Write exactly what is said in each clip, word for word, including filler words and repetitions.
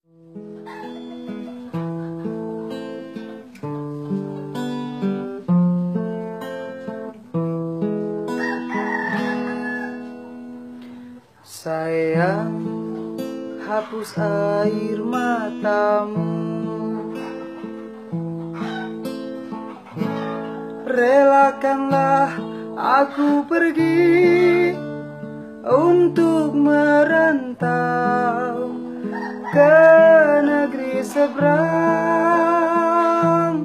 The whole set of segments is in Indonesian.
Sayang, hapus air matamu. Relakanlah aku pergi untuk merantau ke negeri seberang.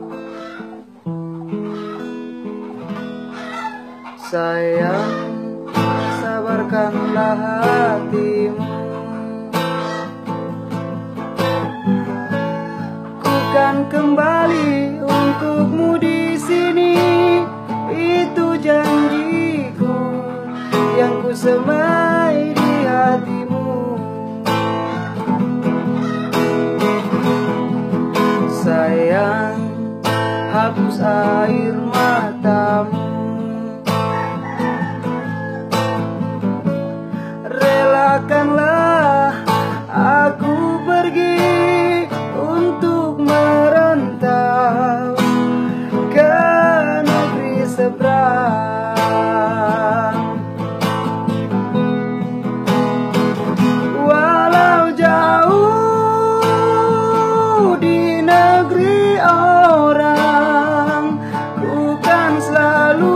Sayang, sabarkanlah hatimu. Ku kan kembali untukmu di sini, itu janjiku yang ku semai di hatimu. Sayang, hapus air matamu. Relakanlah aku pergi untuk merantau ke negeri seberang. Walau jauh di negeri orang, ku kan selalu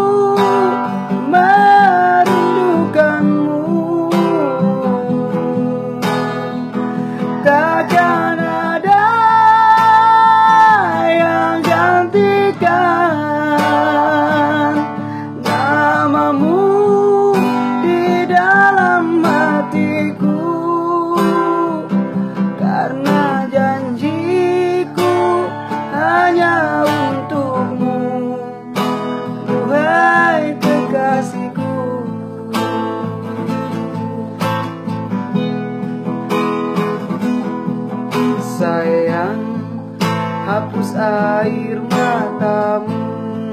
takkan ada yang gantikan namamu di dalam hatiku, karena janjiku hanya untukmu, duhai kekasihku. Sayang, hapus air matamu.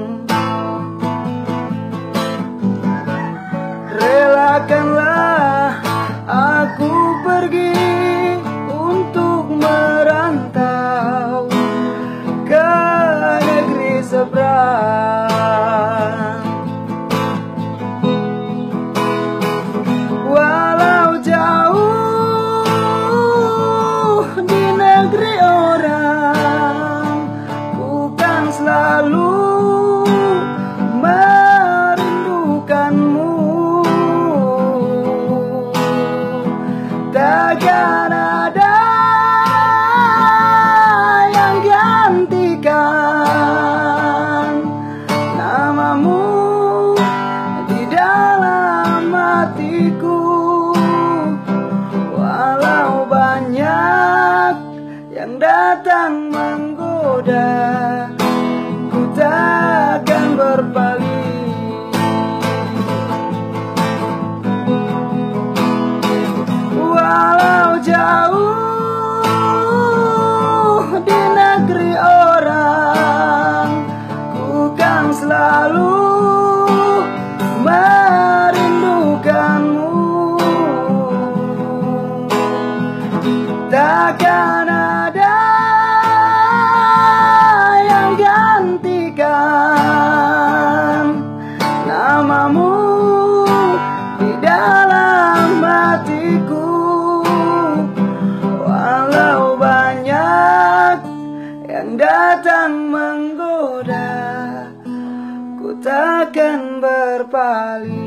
Relakanlah aku pergi untuk merantau ke negeri seberang. Walau jauh negeri orang, ku kan selalu merindukanmu. Takkan ada yang gantikan namamu di dalam hatiku. Walau banyak yang datang menggoda, ku takkan berpaling. Walau jauh di negeri orang, ku kan selalu merindukanmu. Takkan ada yang gantikan namamu di dalam hatiku. Walau banyak yang datang menggoda, ku takkan berpaling.